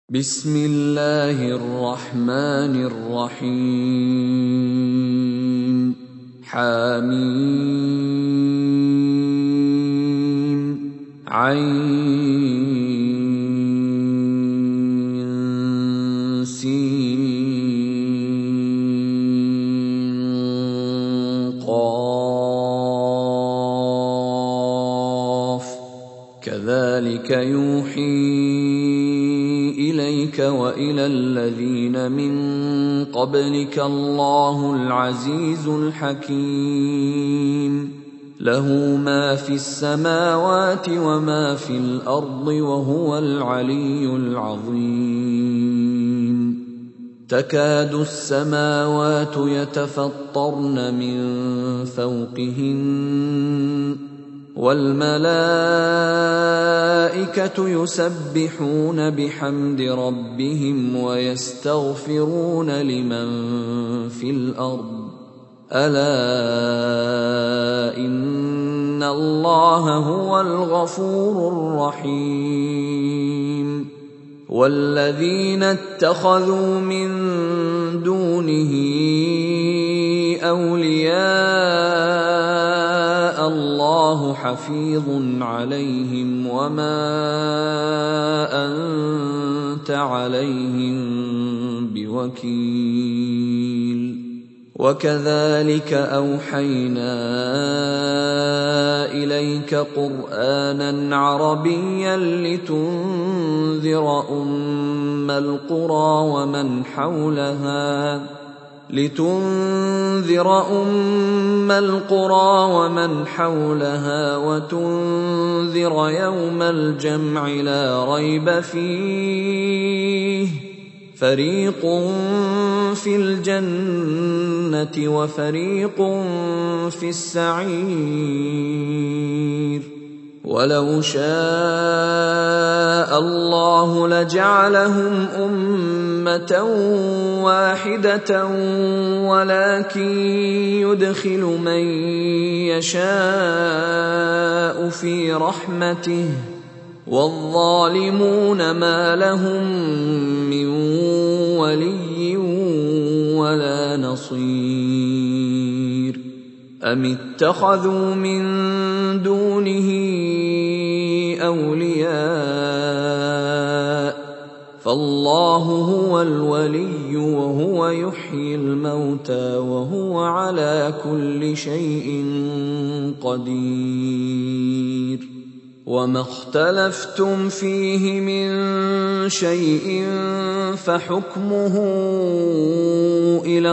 بسم الله الرحمن الرحيم حميم عين سين قاف كذلك يوحي إليك وإلى الذين من قبلك الله العزيز الحكيم له ما في السماوات وما في الأرض وهو العلي العظيم تكاد السماوات يتفطرن من فوقهن والملائكة يسبحون بحمد ربهم ويستغفرون لمن في الأرض ألا إن الله هو الغفور الرحيم والذين اتخذوا من دونه أولياء الله حفيظ عليهم وما أنت عليهم بوكيل وكذلك أوحينا إليك قرآنا عربيا لتنذر أم القرى ومن حولها وتنذر يوم الجمع لا ريب فيه فريق في الجنة وفريق في السعير ولو شاء الله لجعلهم أمة واحدة ولكن يدخل من يشاء في رحمته والظالمون ما لهم من ولي ولا نصير أم اتخذوا من دونه أولياء فالله هو الولي وهو يحيي الموتى وهو على كل شيء قدير وما اختلفتم فيه من شيء فحكمه إلى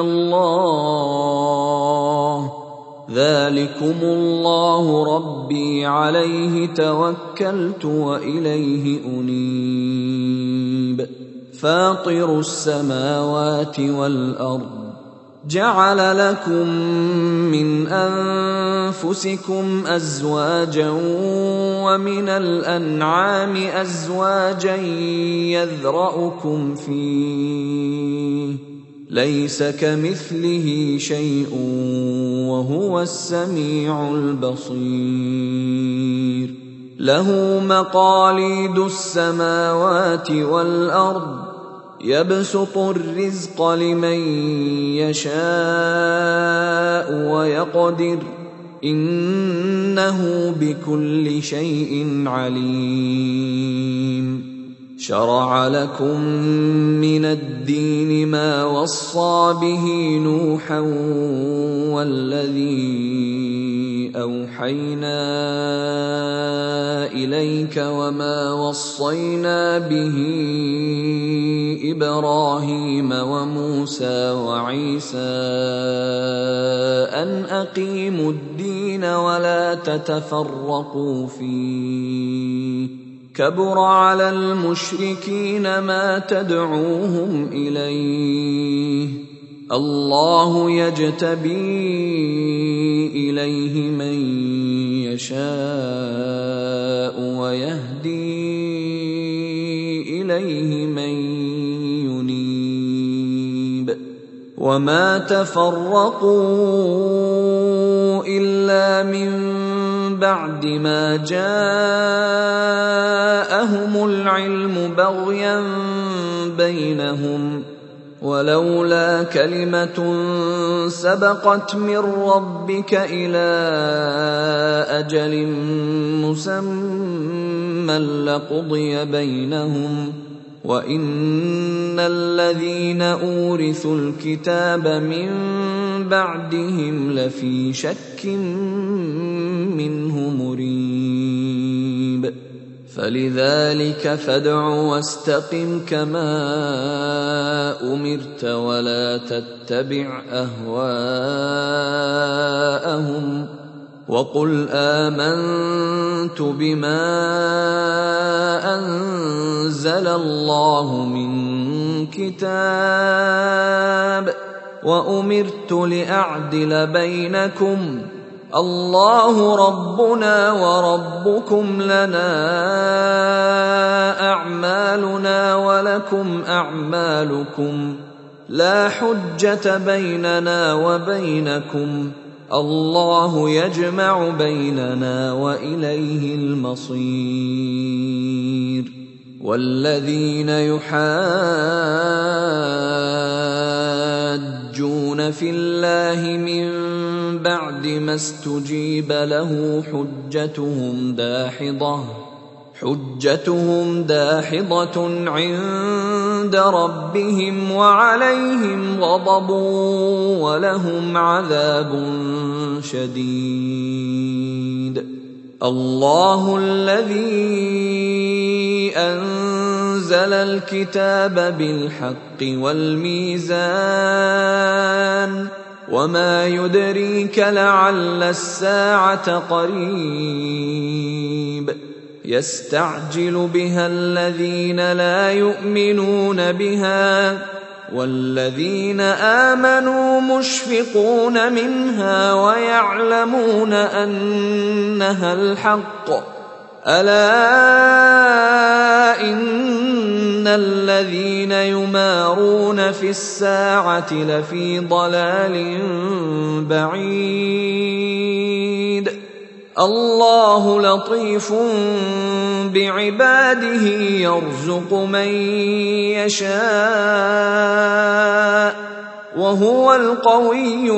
الله ذلكم الله ربي عليه توكلت وإليه أنيب فاطر السماوات والأرض جعل لكم من أنفسكم أزواجا ومن الأنعام أزواجا يذرأكم فيه ليس كمثله شيء وهو السميع البصير له مقاليد السماوات والأرض يبسط الرزق لمن يشاء ويقدر إنه بكل شيء عليم شرع لكم من الدين ما وصى به نوحا والذي أوحينا إليك وما وصينا به إبراهيم وموسى وعيسى أن أقيموا الدين ولا تتفرقوا فيه كبر على المشركين ما تدعوهم إليه الله يجتبي إليه من يشاء ويهدي إليه من ينيب وما تفرقوا إلا من بعد ما جاءهم العلم بغيا بينهم ولولا كلمة سبقت من ربك إلى أجل مسمى لقضي بينهم وإن الذين أورثوا الكتاب من بعدهم لفي شك منه مريب فلذلك فادع واستقم كما أمرت ولا تتبع أهواءهم وقل آمنت بما أنزل الله من كتاب وأمرت لأعدل بينكم الله ربنا وربكم لنا أعمالنا ولكم أعمالكم لا حجة بيننا وبينكم الله يجمع بيننا وإليه المصير والذين يحاجون في الله من بعد ما استجيب له حجتهم داحضة عند ربهم وعليهم غضب ولهم عذاب شديد الله الذي أنزل الكتاب بالحق والميزان وما يدريك لعل الساعة قريب يستعجل بها الذين لا يؤمنون بها والذين آمنوا مشفقون منها ويعلمون أنها الحق ألا إن الذين يمارون في الساعة لفي ضلال بعيد الله لطيف بعباده يرزق من يشاء وهو القوي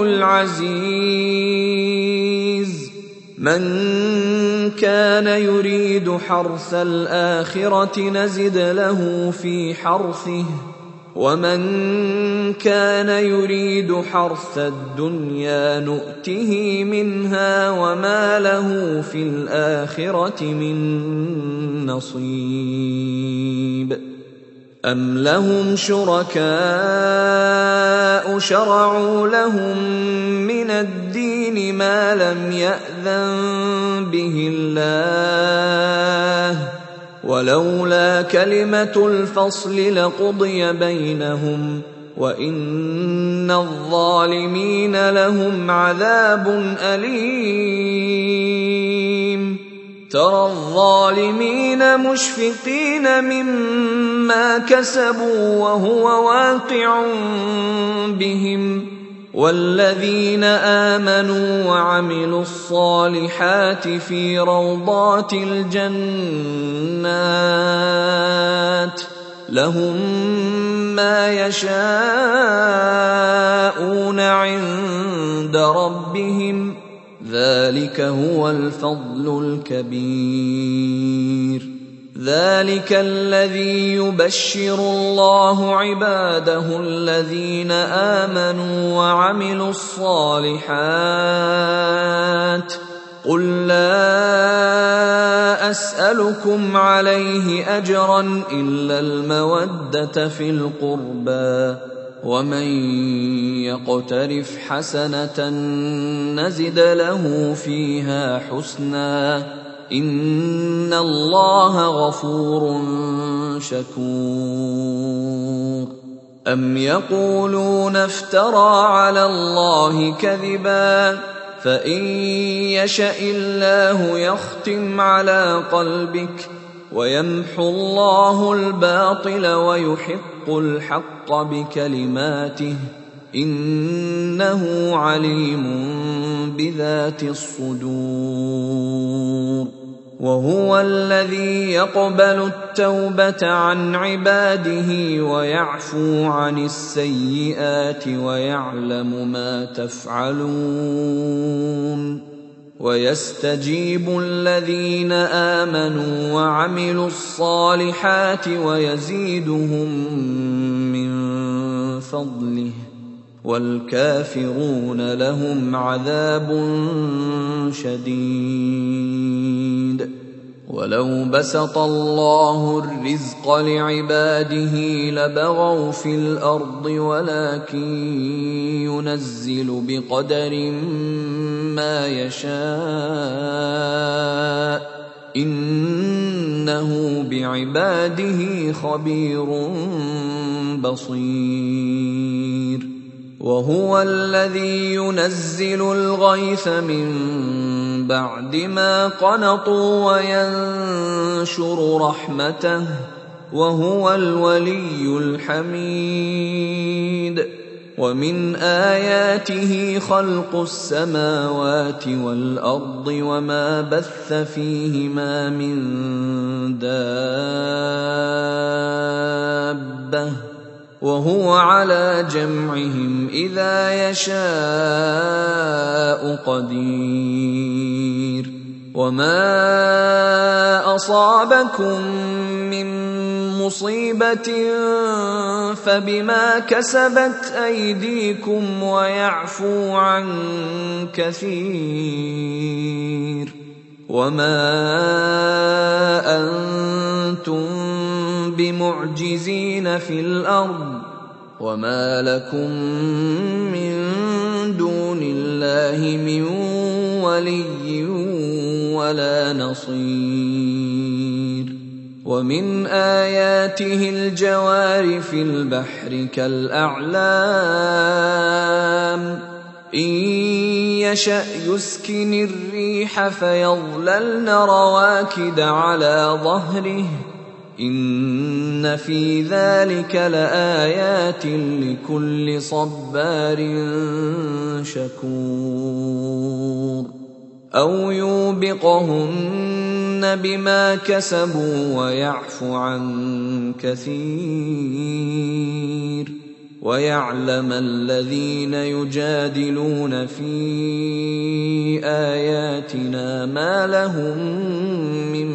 العزيز من كان يريد حرث الآخرة نزد له في حرثه ومن كان يريد حرث الدنيا نؤته منها وما له في الآخرة من نصيب أم لهم شركاء شرعوا لهم من الدين ما لم يأذن به الله ولولا كلمة الفصل لقضي بينهم وإن الظالمين لهم عذاب أليم ترى الظالمين مشفقين مما كسبوا وهو واقع بهم والذين آمنوا وعملوا الصالحات في روضات الجنات لهم ما يشاءون عند ربهم ذلك هو الفضل الكبير ذلك الذي يبشر الله عباده الذين آمنوا وعملوا الصالحات قل لا أسألكم عليه أجرا إلا المودة في القربى ومن يقترف حسنة نزد له فيها حسنا إن الله غفور شكور أم يقولون افترى على الله كذبا فإن يشأ الله يختم على قلبك ويمحو الله الباطل ويحق الحق بكلماته إنه عليم بذات الصدور. وهو الذي يقبل التوبة عن عباده ويعفو عن السيئات ويعلم ما تفعلون. ويستجيب الذين آمنوا وعملوا الصالحات ويزيدهم من فضله، والكافرون لهم عذاب شديد. ولو بسط الله الرزق لعباده لبغوا في الأرض ولكن ينزل بقدر ما يشاء إنه بعباده خبير بصير. وهو الذي ينزل الغيث من بعد ما قنطوا وينشر رحمته وهو الولي الحميد. ومن آياته خلق السماوات والأرض وما بث فيهما من دابة وهو على جمعهم إذا يشاء قدير. وما أصابكم من مصيبة فبما كسبت أيديكم ويعفو عن كثير. وما أنتم بمعجزين في الأرض وما لكم من دون الله من ولي ولا نصير. ومن آياته الجوار في البحر كالأعلام إن يشأ يسكن الريح فيظللن رواكد على ظهره إن في ذلك لآيات لكل صبار شكور. أو يوبقهن بما كسبوا ويعفو عن كثير. ويعلم الذين يجادلون في آياتنا ما لهم من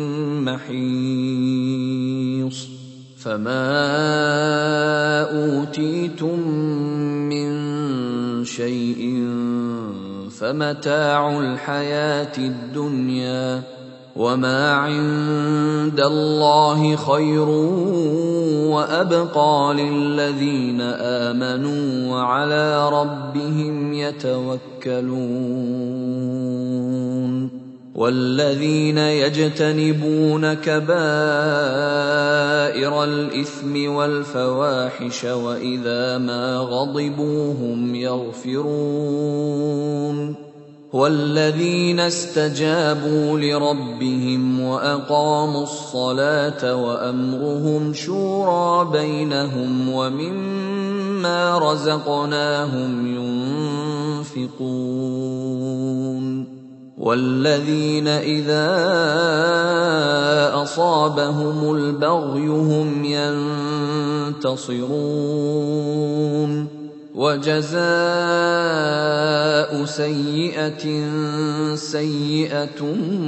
محيص. فما أوتيتم من شيء فمتاع الحياة الدنيا وما عند الله خير وأبقى للذين آمنوا وعلى ربهم يتوكلون. والذين يجتنبون كبائر الإثم والفواحش وإذا ما غضبوا هم يغفرون. والذين استجابوا لربهم وأقاموا الصلاة وأمرهم شورى بينهم ومما رزقناهم ينفقون. والذين إذا أصابهم البغي هم ينتصرون. وجزاء سيئة سيئة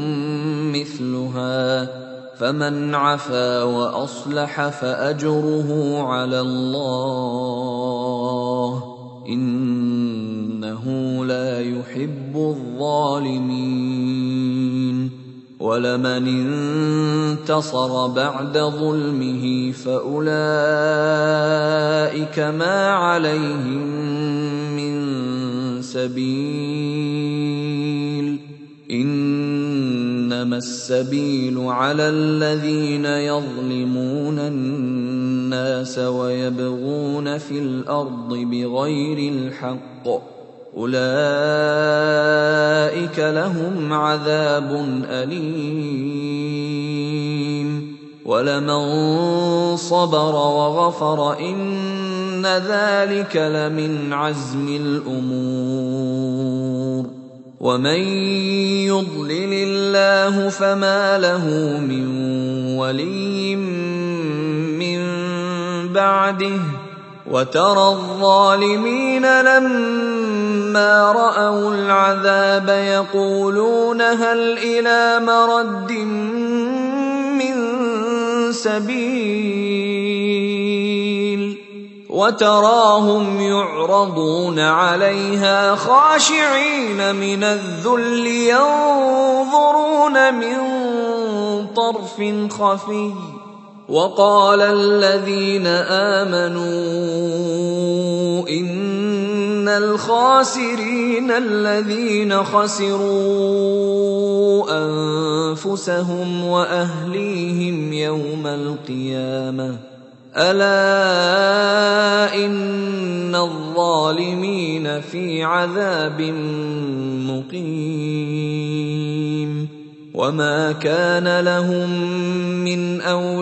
مثلها فمن عفا وأصلح فأجره على الله إنه لا يحب الظالمين. ولمن انتصر بعد ظلمه فأولئك ما عليهم من سبيل إنما السبيل على الذين يظلمون الناس ويبغون في الأرض بغير الحق أولئك لهم عذاب أليم. ولمن صبر وغفر إن إِنَّ ذَلِكَ لَمِنْ عَزْمِ الْأُمُورِ وَمَن يُضْلِلِ اللَّهُ فَمَا لَهُ مِن وَلِيٍّ مِّن بَعْدِهِ وَتَرَى الظَّالِمِينَ لَمَّا رَأَوُا الْعَذَابَ يَقُولُونَ هَلْ إِلَىٰ مَرَدٍّ مِّن سَبِيلٍ وَتَرَاهُمْ يُعْرَضُونَ عَلَيْهَا خَاشِعِينَ مِنَ الذُّلِّ يَنظُرُونَ مِن طَرْفٍ خَفِيٍّ وَقَالَ الَّذِينَ آمَنُوا إِنَّ الْخَاسِرِينَ الَّذِينَ خَسِرُوا أَنفُسَهُمْ وَأَهْلِيهِمْ يَوْمَ الْقِيَامَةِ أَلَا إِنَّ الظَّالِمِينَ فِي عَذَابٍ مُّقِيمٍ وَمَا كَانَ لَهُم مِّنْ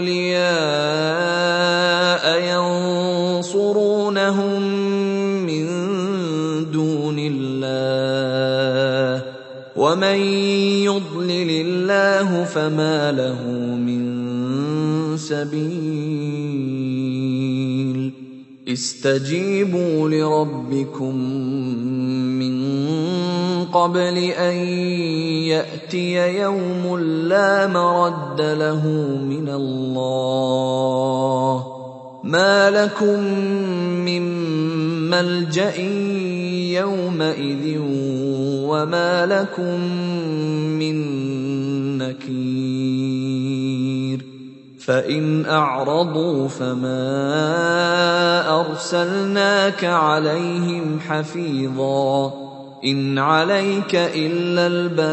أَوْلِيَاءَ يَنصُرُونَهُم مِّن دُونِ اللَّهِ وَمَن يُضْلِلِ اللَّهُ فَمَا لَهُ مِن سَبِيلٍ اسْتَجِيبُوا لِرَبِّكُم مِّن قَبْلِ أَن يَأْتِيَ يَوْمٌ لَّا مَرَدَّ لَهُ مِنَ اللَّهِ مَا لَكُم مِّن مَّلْجَإٍ يَوْمَئِذٍ وَمَا لَكُم مِّن نَّكِيرٍ فَإِنْ أَعْرَضُوا فَمَا أَرْسَلْنَاكَ عَلَيْهِمْ حَفِيظًا إِنْ عَلَيْكَ إِلَّا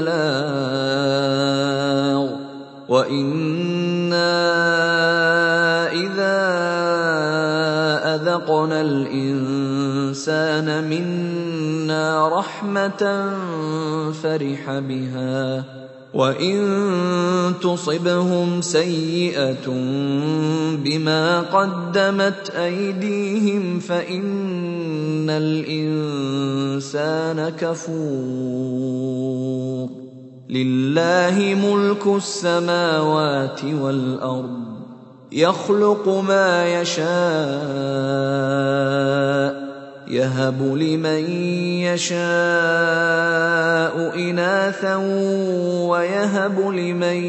الْبَلَاغُ وَإِنَّا إِذَا أَذَقْنَا الْإِنسَانَ مِنَّا رَحْمَةً فَرِحَ بِهَا وَإِن تُصِبْهُمْ سَيِّئَةٌ بِمَا قَدَّمَتْ أَيْدِيهِمْ فَإِنَّ الْإِنسَانَ كَفُورٌ لِلَّهِ مُلْكُ السَّمَاوَاتِ وَالْأَرْضِ يَخْلُقُ مَا يَشَاءُ يَهَبُ لِمَن يَشَاءُ إِنَاثًا وَيَهَبُ لِمَن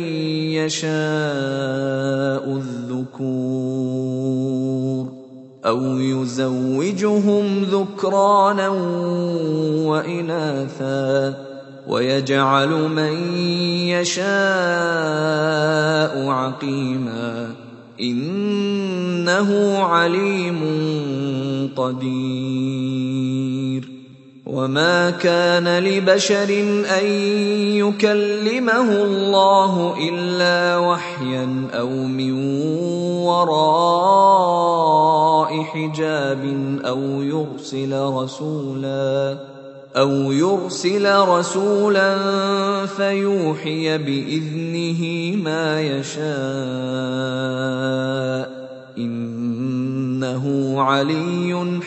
يَشَاءُ الذُّكُورَ أَوْ يُزَوِّجُهُمْ ذُكْرَانًا وَإِنَاثًا وَيَجْعَلُ مَن يَشَاءُ عَقِيمًا إِنَّهُ عَلِيمٌ قدير وما كان لبشر أن يكلمه الله إلا وحيا أو من وراء حجاب أو يرسل رسولا فيوحي بإذنه ما يشاء إنه علي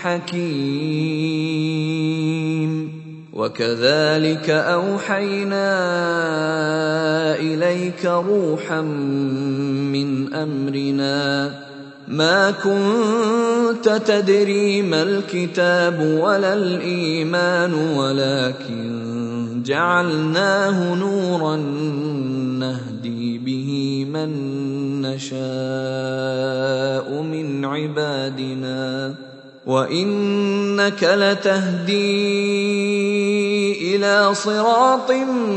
حكيم وكذلك أوحينا إليك روحا من أمرنا ما كنت تدري ما الكتاب ولا الإيمان ولكن جعلناه نورا نهدي به من نشاء من عبادنا وإنك لتهدي إلى صراط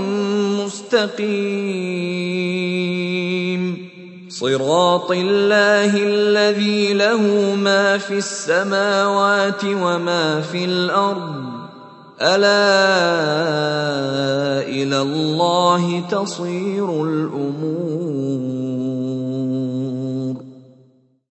مستقيم صراط الله الذي له ما في السماوات وما في الأرض ألا إلى الله تصير الأمور